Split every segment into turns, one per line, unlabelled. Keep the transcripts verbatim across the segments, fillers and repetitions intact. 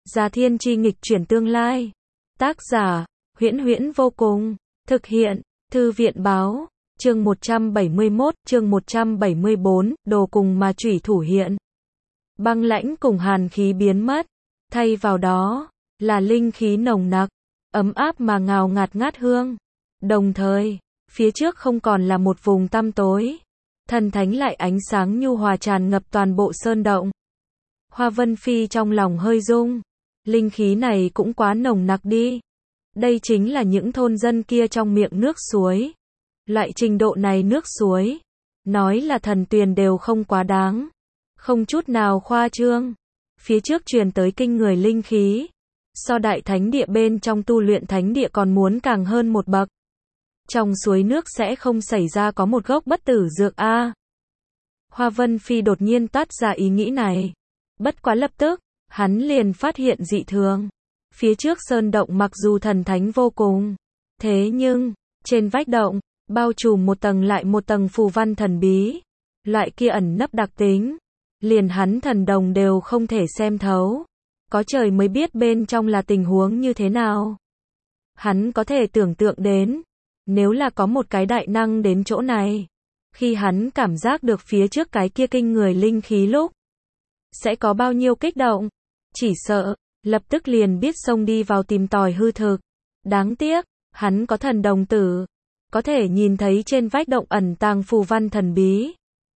Gia Thiên Chi nghịch chuyển tương lai. Tác giả, Huyễn Huyễn vô cùng. Thực hiện, Thư viện báo. Chương một trăm bảy mươi mốt, chương một trăm bảy mươi bốn, đồ cùng mà chủy thủ hiện. Băng lãnh cùng hàn khí biến mất. Thay vào đó, là linh khí nồng nặc, ấm áp mà ngào ngạt ngát hương. Đồng thời, phía trước không còn là một vùng tăm tối. Thần thánh lại ánh sáng nhu hòa tràn ngập toàn bộ sơn động. Hoa Vân Phi trong lòng hơi rung. Linh khí này cũng quá nồng nặc đi. Đây chính là những thôn dân kia trong miệng nước suối. Loại trình độ này nước suối, nói là thần tuyền đều không quá đáng. Không chút nào khoa trương. Phía trước truyền tới kinh người linh khí. So đại thánh địa bên trong tu luyện thánh địa còn muốn càng hơn một bậc. Trong suối nước sẽ không xảy ra có một gốc bất tử dược a. Hoa Vân Phi đột nhiên toát ra ý nghĩ này. Bất quá lập tức, hắn liền phát hiện dị thường. Phía trước sơn động mặc dù thần thánh vô cùng, thế nhưng, trên vách động, bao trùm một tầng lại một tầng phù văn thần bí. Loại kia ẩn nấp đặc tính, liền hắn thần đồng đều không thể xem thấu. Có trời mới biết bên trong là tình huống như thế nào. Hắn có thể tưởng tượng đến, nếu là có một cái đại năng đến chỗ này, khi hắn cảm giác được phía trước cái kia kinh người linh khí lúc, sẽ có bao nhiêu kích động. Chỉ sợ, lập tức liền biết xông đi vào tìm tòi hư thực. Đáng tiếc, hắn có thần đồng tử, có thể nhìn thấy trên vách động ẩn tàng phù văn thần bí.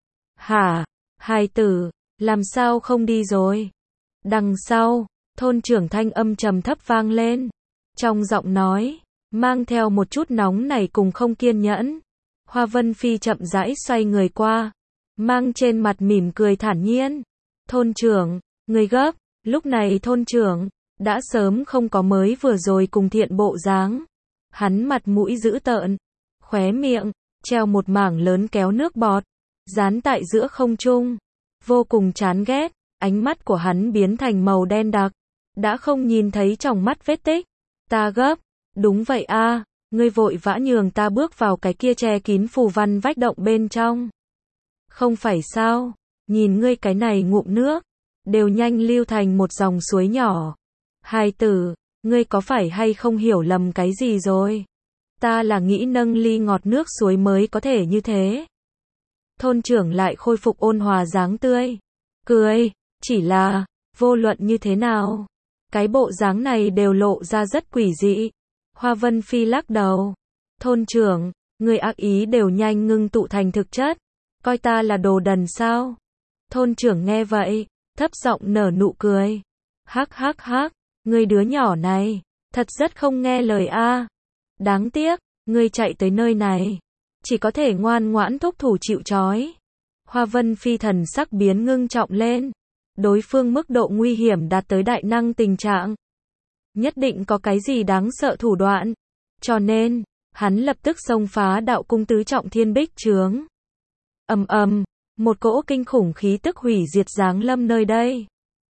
Hả, hài tử, làm sao không đi rồi? Đằng sau, thôn trưởng thanh âm trầm thấp vang lên. Trong giọng nói, mang theo một chút nóng nảy cùng không kiên nhẫn. Hoa Vân Phi chậm rãi xoay người qua, mang trên mặt mỉm cười thản nhiên. Thôn trưởng, người gấp. Lúc này thôn trưởng, đã sớm không có mới vừa rồi cùng thiện bộ dáng. Hắn mặt mũi dữ tợn, khóe miệng, treo một mảng lớn kéo nước bọt, dán tại giữa không trung. Vô cùng chán ghét, ánh mắt của hắn biến thành màu đen đặc, đã không nhìn thấy trong mắt vết tích. Ta gấp, đúng vậy a, ngươi vội vã nhường ta bước vào cái kia che kín phù văn vách động bên trong. Không phải sao, nhìn ngươi cái này ngụm nước, đều nhanh lưu thành một dòng suối nhỏ. Hài tử, ngươi có phải hay không hiểu lầm cái gì rồi? Ta là nghĩ nâng ly ngọt nước suối mới có thể như thế. Thôn trưởng lại khôi phục ôn hòa dáng tươi. Cười, chỉ là, vô luận như thế nào, cái bộ dáng này đều lộ ra rất quỷ dị. Hoa Vân Phi lắc đầu. Thôn trưởng, người ác ý đều nhanh ngưng tụ thành thực chất. Coi ta là đồ đần sao? Thôn trưởng nghe vậy, thấp giọng nở nụ cười. Hắc hắc hắc, ngươi đứa nhỏ này, thật rất không nghe lời a. Đáng tiếc, ngươi chạy tới nơi này, chỉ có thể ngoan ngoãn thúc thủ chịu trói. Hoa Vân Phi thần sắc biến ngưng trọng lên. Đối phương mức độ nguy hiểm đạt tới đại năng tình trạng. Nhất định có cái gì đáng sợ thủ đoạn. Cho nên, hắn lập tức xông phá đạo cung tứ trọng thiên bích chướng. Ầm ầm, một cỗ kinh khủng khí tức hủy diệt giáng lâm nơi đây.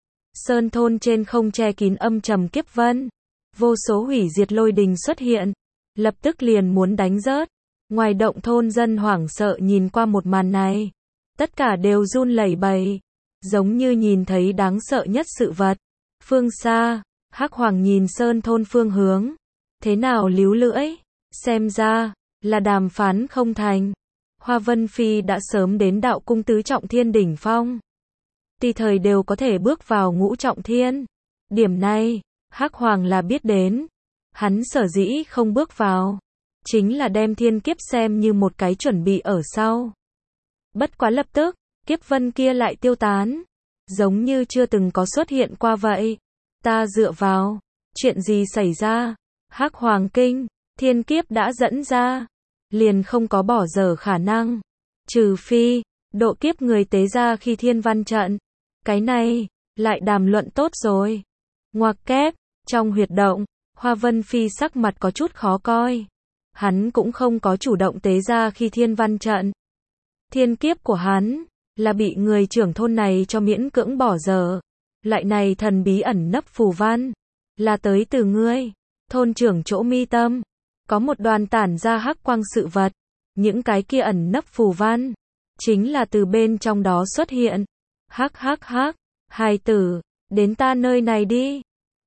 Sơn thôn trên không che kín âm trầm kiếp vân. Vô số hủy diệt lôi đình xuất hiện, lập tức liền muốn đánh rớt. Ngoài động thôn dân hoảng sợ nhìn qua một màn này, tất cả đều run lẩy bẩy, giống như nhìn thấy đáng sợ nhất sự vật. Phương xa, Hắc Hoàng nhìn sơn thôn phương hướng, thế nào líu lưỡi, xem ra là đàm phán không thành. Hoa Vân Phi đã sớm đến đạo cung tứ trọng thiên đỉnh phong, tùy thời đều có thể bước vào ngũ trọng thiên. Điểm này, Hắc Hoàng là biết đến. Hắn sở dĩ không bước vào, chính là đem thiên kiếp xem như một cái chuẩn bị ở sau. Bất quá lập tức, kiếp vân kia lại tiêu tán, giống như chưa từng có xuất hiện qua vậy. Ta dựa vào, chuyện gì xảy ra? Hắc Hoàng kinh, thiên kiếp đã dẫn ra, liền không có bỏ dở khả năng. Trừ phi, độ kiếp người tế ra khi thiên văn trận. Cái này, lại đàm luận tốt rồi. Ngoặc kép, trong huyệt động, Hoa Vân Phi sắc mặt có chút khó coi. Hắn cũng không có chủ động tế ra khi thiên văn trận. Thiên kiếp của hắn, là bị người trưởng thôn này cho miễn cưỡng bỏ dở. Loại này thần bí ẩn nấp phù văn, là tới từ ngươi. Thôn trưởng chỗ mi tâm, có một đoàn tản ra hắc quang sự vật. Những cái kia ẩn nấp phù văn, chính là từ bên trong đó xuất hiện. Hắc hắc hắc, hài tử, đến ta nơi này đi.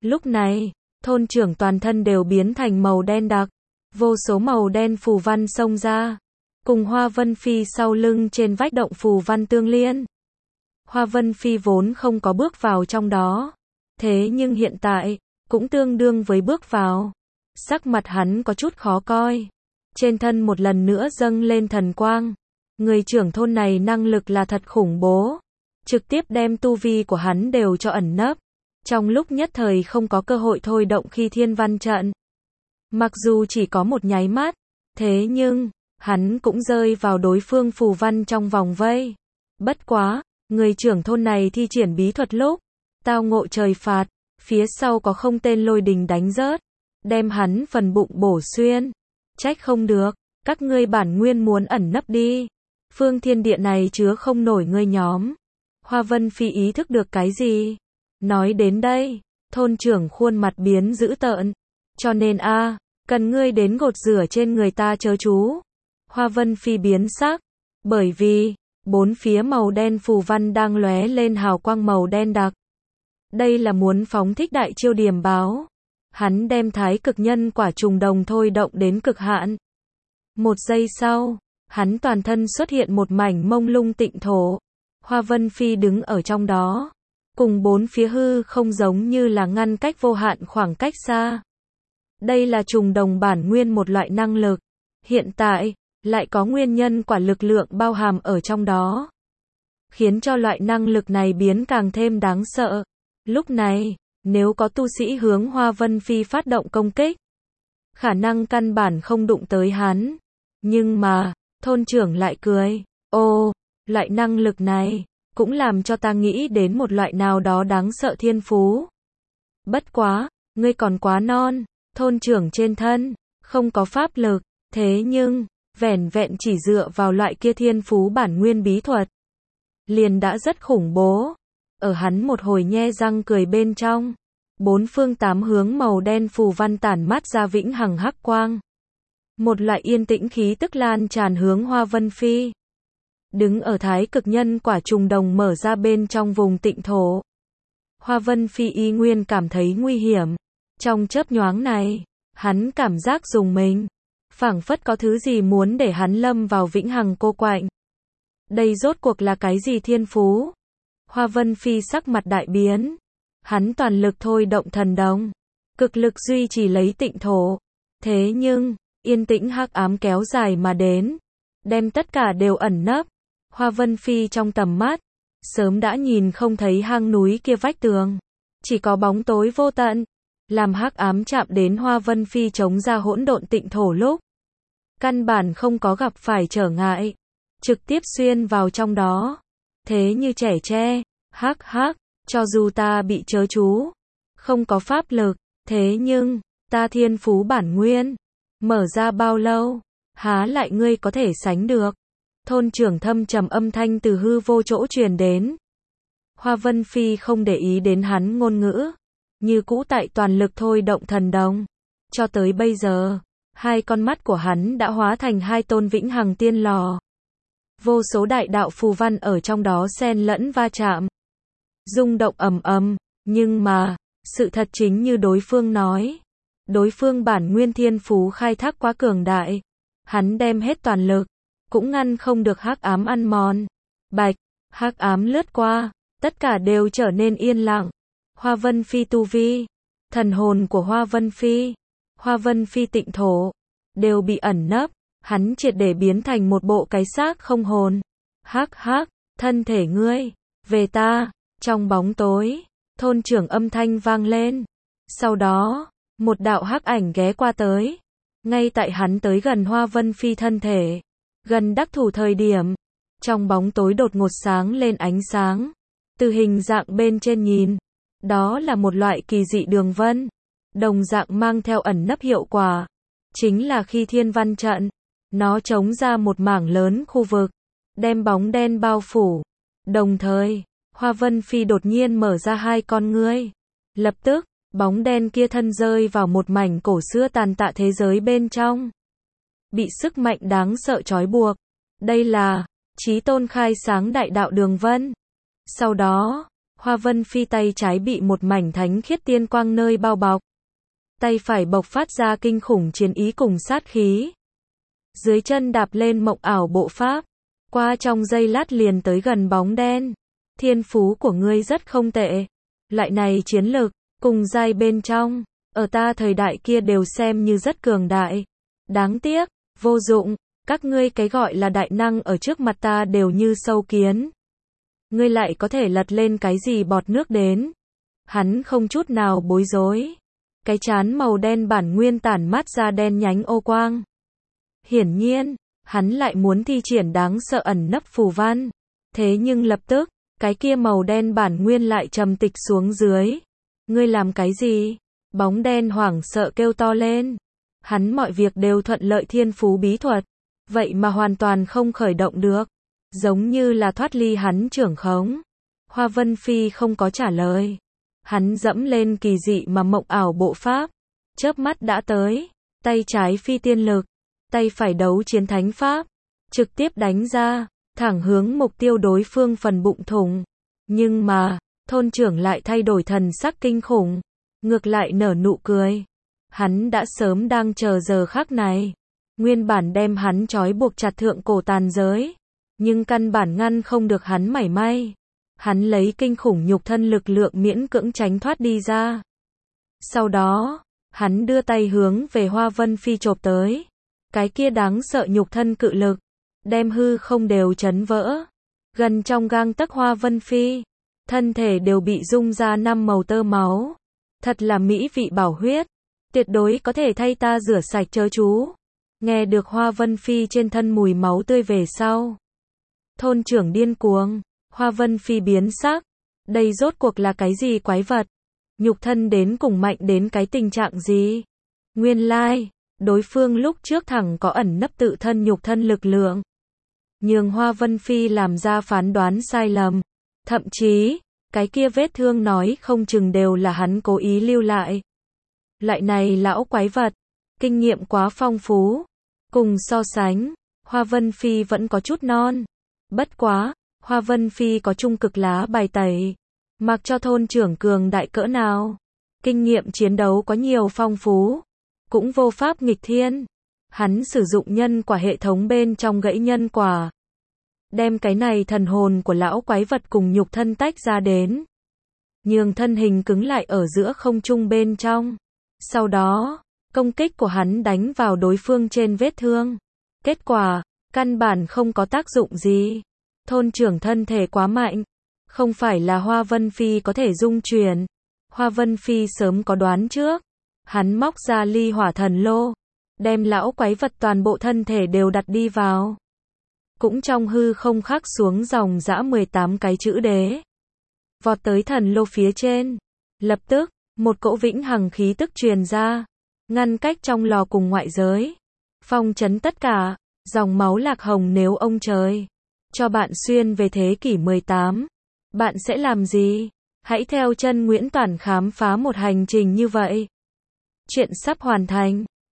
Lúc này, thôn trưởng toàn thân đều biến thành màu đen đặc, vô số màu đen phù văn xông ra, cùng Hoa Vân Phi sau lưng trên vách động phù văn tương liên. Hoa Vân Phi vốn không có bước vào trong đó, thế nhưng hiện tại, cũng tương đương với bước vào. Sắc mặt hắn có chút khó coi, trên thân một lần nữa dâng lên thần quang. Người trưởng thôn này năng lực là thật khủng bố, trực tiếp đem tu vi của hắn đều cho ẩn nấp, trong lúc nhất thời không có cơ hội thôi động khi thiên văn trận. Mặc dù chỉ có một nháy mắt, thế nhưng, hắn cũng rơi vào đối phương phù văn trong vòng vây. Bất quá, người trưởng thôn này thi triển bí thuật lúc, tao ngộ trời phạt, phía sau có không tên lôi đình đánh rớt, đem hắn phần bụng bổ xuyên. Trách không được, các ngươi bản nguyên muốn ẩn nấp đi. Phương thiên địa này chứa không nổi ngươi nhóm. Hoa Vân Phi ý thức được cái gì? Nói đến đây, thôn trưởng khuôn mặt biến dữ tợn. Cho nên a, cần ngươi đến gột rửa trên người ta chớ chú. Hoa Vân Phi biến sắc, bởi vì, bốn phía màu đen phù văn đang lóe lên hào quang màu đen đặc. Đây là muốn phóng thích đại chiêu điểm báo. Hắn đem thái cực nhân quả trùng đồng thôi động đến cực hạn. Một giây sau, hắn toàn thân xuất hiện một mảnh mông lung tịnh thổ. Hoa Vân Phi đứng ở trong đó, cùng bốn phía hư không giống như là ngăn cách vô hạn khoảng cách xa. Đây là trùng đồng bản nguyên một loại năng lực. Hiện tại, lại có nguyên nhân quả lực lượng bao hàm ở trong đó, khiến cho loại năng lực này biến càng thêm đáng sợ. Lúc này, nếu có tu sĩ hướng Hoa Vân Phi phát động công kích, khả năng căn bản không đụng tới hắn. Nhưng mà, thôn trưởng lại cười, ô, loại năng lực này, cũng làm cho ta nghĩ đến một loại nào đó đáng sợ thiên phú. Bất quá, ngươi còn quá non, thôn trưởng trên thân, không có pháp lực, thế nhưng, vẻn vẹn chỉ dựa vào loại kia thiên phú bản nguyên bí thuật, liền đã rất khủng bố. Ở hắn một hồi nhe răng cười bên trong, bốn phương tám hướng màu đen phù văn tản mát ra vĩnh hằng hắc quang. Một loại yên tĩnh khí tức lan tràn hướng Hoa Vân Phi. Đứng ở thái cực nhân quả trùng đồng mở ra bên trong vùng tịnh thổ. Hoa Vân Phi y nguyên cảm thấy nguy hiểm. Trong chớp nhoáng này, hắn cảm giác rùng mình. Phảng phất có thứ gì muốn để hắn lâm vào vĩnh hằng cô quạnh. Đây rốt cuộc là cái gì thiên phú? Hoa Vân Phi sắc mặt đại biến. Hắn toàn lực thôi động thần đồng, cực lực duy trì lấy tịnh thổ. Thế nhưng, yên tĩnh hắc ám kéo dài mà đến, đem tất cả đều ẩn nấp. Hoa Vân Phi trong tầm mắt, sớm đã nhìn không thấy hang núi kia vách tường, chỉ có bóng tối vô tận. Làm hắc ám chạm đến Hoa Vân Phi chống ra hỗn độn tịnh thổ lúc, căn bản không có gặp phải trở ngại, trực tiếp xuyên vào trong đó. Thế như trẻ tre, hắc hắc, cho dù ta bị chớ chú, không có pháp lực, thế nhưng, ta thiên phú bản nguyên, mở ra bao lâu, há lại ngươi có thể sánh được. Thôn trưởng thâm trầm âm thanh từ hư vô chỗ truyền đến. Hoa Vân Phi không để ý đến hắn ngôn ngữ, như cũ tại toàn lực thôi động thần đồng. Cho tới bây giờ, hai con mắt của hắn đã hóa thành hai tôn vĩnh hằng tiên lò. Vô số đại đạo phù văn ở trong đó xen lẫn va chạm, rung động ầm ầm, nhưng mà, sự thật chính như đối phương nói, đối phương bản nguyên thiên phú khai thác quá cường đại, hắn đem hết toàn lực, cũng ngăn không được hắc ám ăn mòn. Bạch, hắc ám lướt qua, tất cả đều trở nên yên lặng. Hoa Vân Phi tu vi, thần hồn của Hoa Vân Phi, Hoa Vân Phi tịnh thổ, đều bị ẩn nấp, hắn triệt để biến thành một bộ cái xác không hồn. Hắc hắc, thân thể ngươi, về ta. Trong bóng tối, thôn trưởng âm thanh vang lên. Sau đó, một đạo hắc ảnh ghé qua tới. Ngay tại hắn tới gần Hoa Vân Phi thân thể, gần đắc thủ thời điểm, trong bóng tối đột ngột sáng lên ánh sáng. Từ hình dạng bên trên nhìn, đó là một loại kỳ dị đường vân, đồng dạng mang theo ẩn nấp hiệu quả. Chính là khi thiên văn trận, nó chống ra một mảng lớn khu vực, đem bóng đen bao phủ. Đồng thời, Hoa Vân Phi đột nhiên mở ra hai con ngươi. Lập tức, bóng đen kia thân rơi vào một mảnh cổ xưa tàn tạ thế giới bên trong. Bị sức mạnh đáng sợ trói buộc. Đây là Chí Tôn khai sáng đại đạo đường vân. Sau đó, Hoa Vân Phi tay trái bị một mảnh thánh khiết tiên quang nơi bao bọc. Tay phải bộc phát ra kinh khủng chiến ý cùng sát khí. Dưới chân đạp lên mộng ảo bộ pháp. Qua trong giây lát liền tới gần bóng đen. Thiên phú của ngươi rất không tệ. Loại này chiến lực, cùng giai bên trong, ở ta thời đại kia đều xem như rất cường đại. Đáng tiếc, vô dụng, các ngươi cái gọi là đại năng ở trước mặt ta đều như sâu kiến. Ngươi lại có thể lật lên cái gì bọt nước đến. Hắn không chút nào bối rối. Cái trán màu đen bản nguyên tản mát ra đen nhánh ô quang. Hiển nhiên, hắn lại muốn thi triển đáng sợ ẩn nấp phù văn. Thế nhưng lập tức, cái kia màu đen bản nguyên lại trầm tịch xuống dưới. Ngươi làm cái gì? Bóng đen hoảng sợ kêu to lên. Hắn mọi việc đều thuận lợi thiên phú bí thuật. Vậy mà hoàn toàn không khởi động được. Giống như là thoát ly hắn trưởng khống. Hoa Vân Phi không có trả lời. Hắn dẫm lên kỳ dị mà mộng ảo bộ pháp. Chớp mắt đã tới. Tay trái phi tiên lực. Tay phải đấu chiến thánh pháp. Trực tiếp đánh ra. Thẳng hướng mục tiêu đối phương phần bụng thủng. Nhưng mà, thôn trưởng lại thay đổi thần sắc kinh khủng. Ngược lại nở nụ cười. Hắn đã sớm đang chờ giờ khắc này. Nguyên bản đem hắn trói buộc chặt thượng cổ tàn giới. Nhưng căn bản ngăn không được hắn mảy may. Hắn lấy kinh khủng nhục thân lực lượng miễn cưỡng tránh thoát đi ra. Sau đó, hắn đưa tay hướng về Hoa Vân Phi chộp tới. Cái kia đáng sợ nhục thân cự lực. Đem hư không đều chấn vỡ. Gần trong gang tấc Hoa Vân Phi. Thân thể đều bị rung ra năm màu tơ máu. Thật là mỹ vị bảo huyết. Tuyệt đối có thể thay ta rửa sạch chớ chú. Nghe được Hoa Vân Phi trên thân mùi máu tươi về sau. Thôn trưởng điên cuồng. Hoa Vân Phi biến sắc. Đây rốt cuộc là cái gì quái vật? Nhục thân đến cùng mạnh đến cái tình trạng gì? Nguyên lai, đối phương lúc trước thẳng có ẩn nấp tự thân nhục thân lực lượng. Nhưng Hoa Vân Phi làm ra phán đoán sai lầm. Thậm chí, cái kia vết thương nói không chừng đều là hắn cố ý lưu lại. Loại này lão quái vật, kinh nghiệm quá phong phú. Cùng so sánh, Hoa Vân Phi vẫn có chút non. Bất quá, Hoa Vân Phi có trung cực lá bài tẩy. Mặc cho thôn trưởng cường đại cỡ nào. Kinh nghiệm chiến đấu có nhiều phong phú. Cũng vô pháp nghịch thiên. Hắn sử dụng nhân quả hệ thống bên trong gãy nhân quả. Đem cái này thần hồn của lão quái vật cùng nhục thân tách ra đến. Nhường thân hình cứng lại ở giữa không trung bên trong. Sau đó, công kích của hắn đánh vào đối phương trên vết thương. Kết quả, căn bản không có tác dụng gì. Thôn trưởng thân thể quá mạnh. Không phải là Hoa Vân Phi có thể dung chuyển. Hoa Vân Phi sớm có đoán trước. Hắn móc ra ly hỏa thần lô. Đem lão quái vật toàn bộ thân thể đều đặt đi vào. Cũng trong hư không khắc xuống dòng dã mười tám cái chữ đế. Vọt tới thần lô phía trên. Lập tức, một cỗ vĩnh hằng khí tức truyền ra. Ngăn cách trong lò cùng ngoại giới. Phong trấn tất cả. Dòng máu lạc hồng nếu ông trời cho bạn xuyên về thế kỷ mười tám. Bạn sẽ làm gì? Hãy theo chân Nguyễn Toản khám phá một hành trình như vậy. Chuyện sắp hoàn thành.